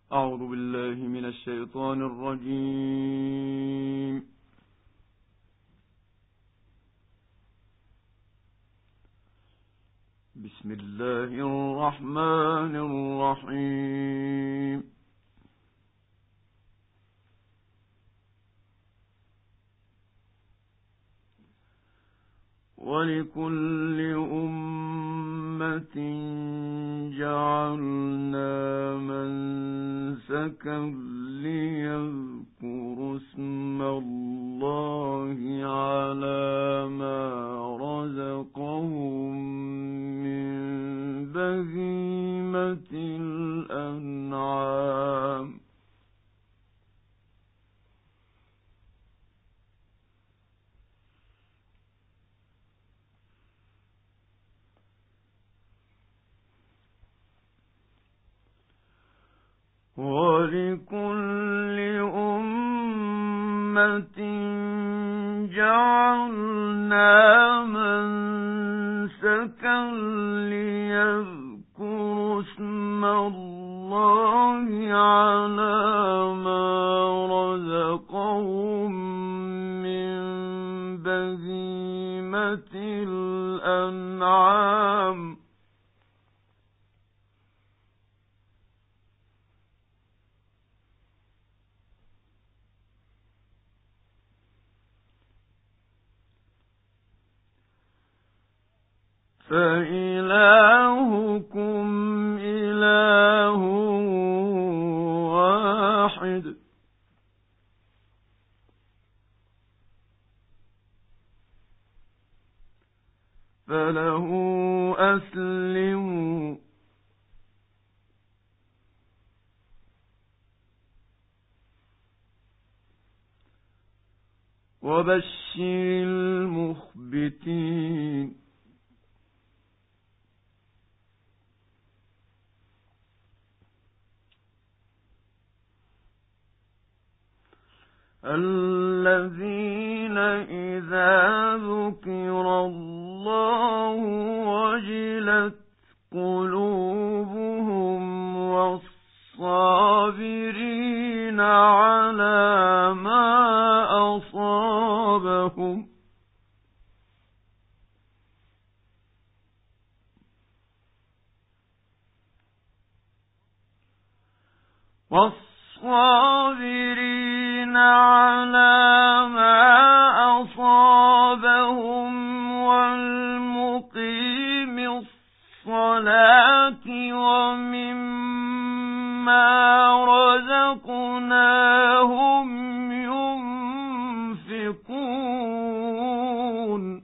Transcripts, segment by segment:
أعوذ بالله من الشيطان الرجيم. بسم الله الرحمن الرحيم. ولكل أمة جعلنا منسكا ليذكروا اسم الله على ما رزقهم من بهيمة الأنعام. ولكل أمة جعلنا منسكا ليذكروا اسم الله على ما رزقهم من بهيمة الأنعام. فإلهكم إله واحد فله أسلموا وبشر المخبتين. الذين إذا ذكر الله وجلت قلوبهم والصابرين على ما أصابهم والصابرين على ما أصابهم والمقيم الصلاة ومما رزقناهم ينفقون.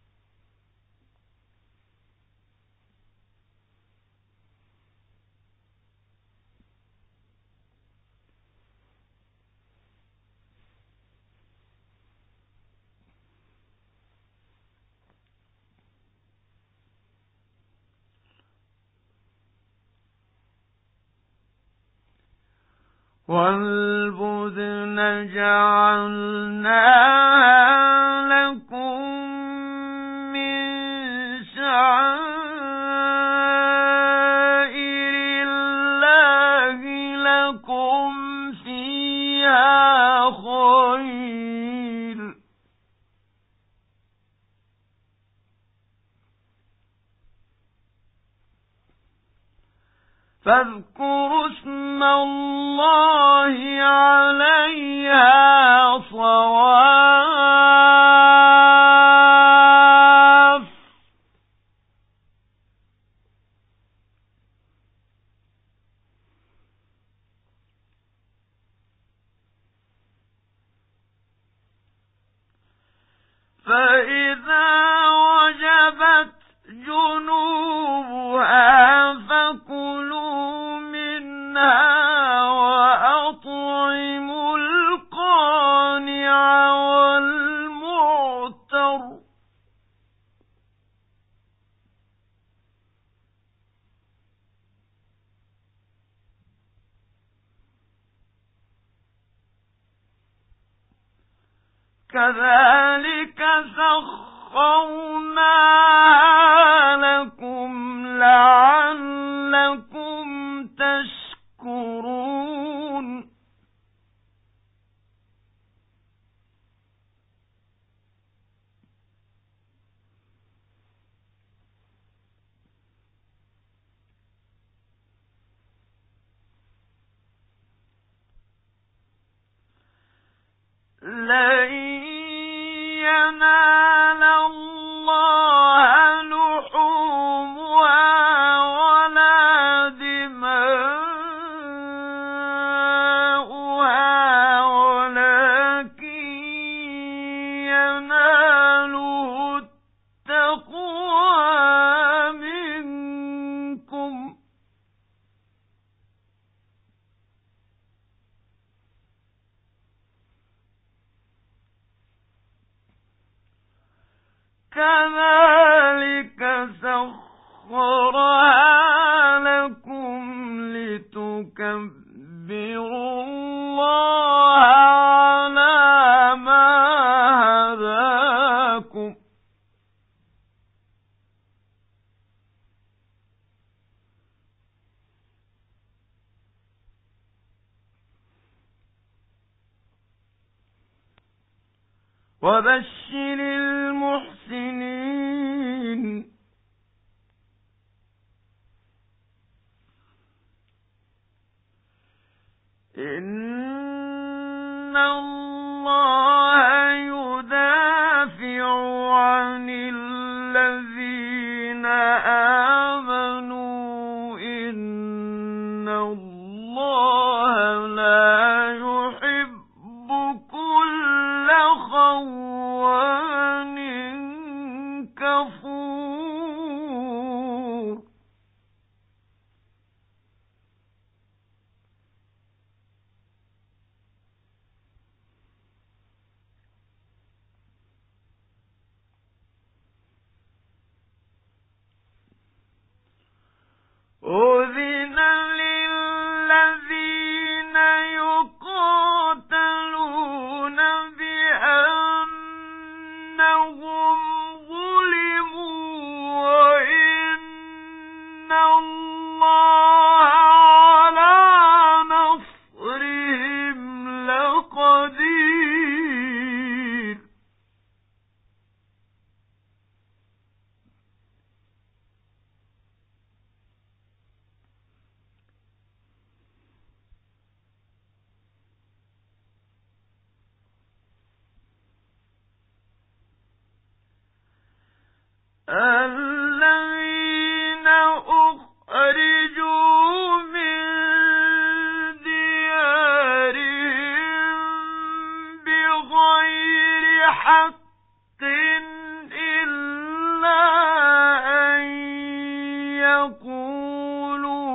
والبدن جعلناها لكم من شعائر الله لكم فيها خير فاذكروا اسم الله عليها صواف فإذا وجبت جنوبها فكلوا منها وأطعموا القانع والمعتر كذلك سخرناها لكم لعلكم تشكرون. لن ينال الله لحومها ولا دماؤها ولكن يناله التقوى منكم كذلك سخرها لكم لتكبروا الله على ما هداكم وبشر المحسنين إن الله يدافع عن الذين آمنوا إن الله لا يحب كل خوان كفور أذن للذين يقاتلون بأنهم ظلموا وإن الله على نصرهم لقدير الذين أخرجوا من ديارهم بغير حق إلا أن يقولوا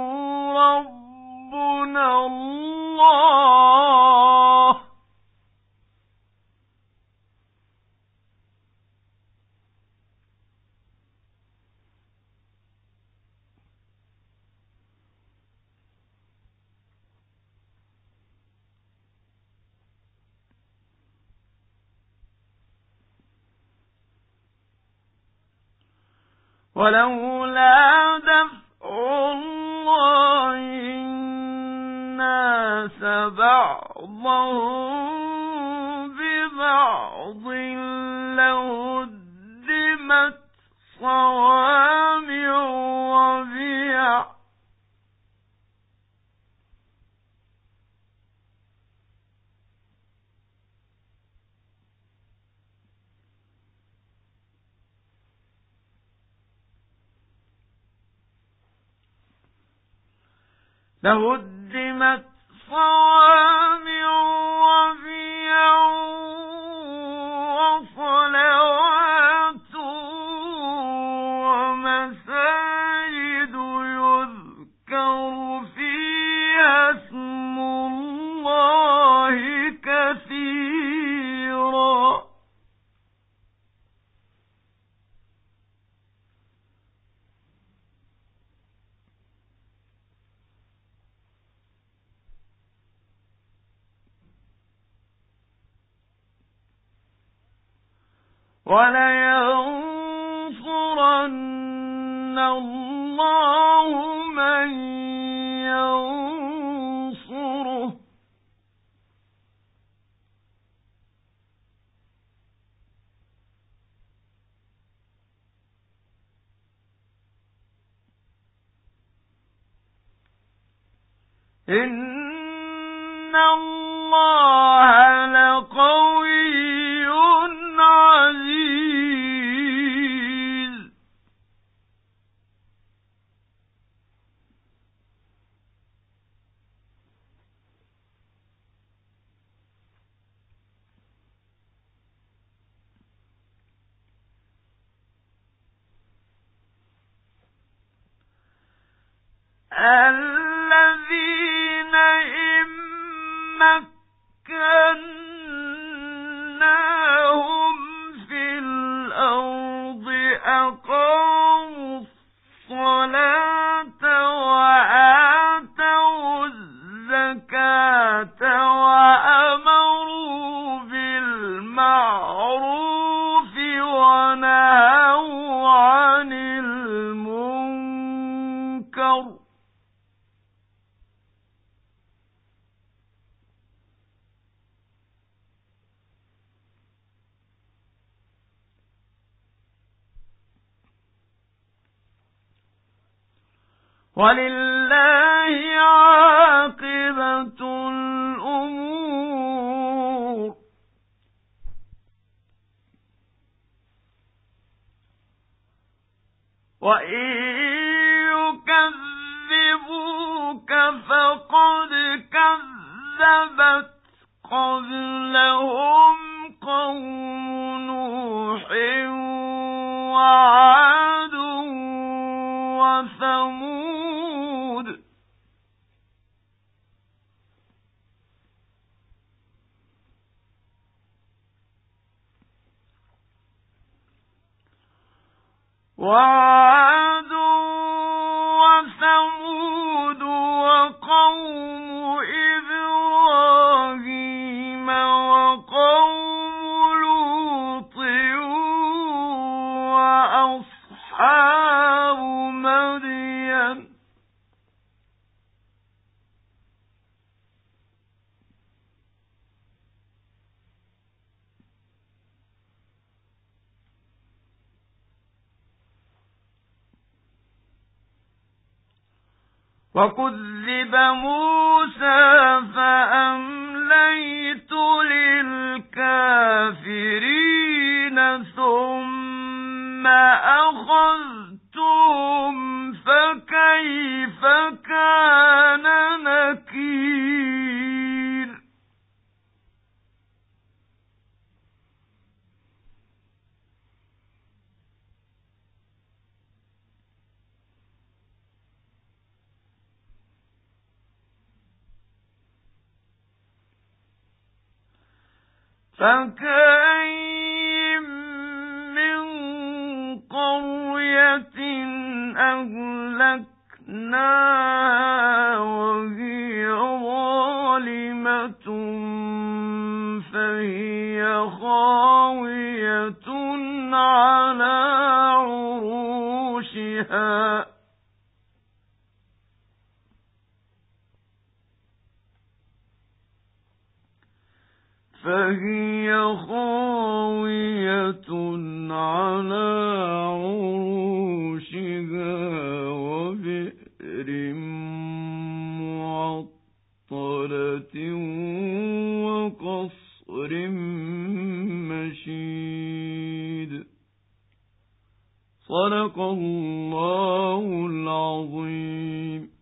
ربنا الله ولولا دفع الله الناس بعضهم ببعض لهدمت صوامع وبيع لهدمت صوامع وبيع وصلوات ومساجد يذكر فيها اسم الله كثيرا ولينصرن الله من ينصره إن الله لقوي الذين إن مكناهم في الأرض أقاموا الصلاة وآتوا الزكاة وأمروا بالمعروف ونهوا عن المنكر ولله عاقبة الأمور وإن يكذبوك فقد كذبت قبلهم قوم نوح وعاد وثمود وقوم إبراهيم وقوم لوط وأصحاب مدين وكذب موسى فأمليت للكافرين ثم أخذتهم فكيف كان نكير فكأين من قرية أهلكناها وهي ظالمة فهي خاوية على عروشها على عروشها وبئر معطلة وقصر مشيد. صدق الله العظيم.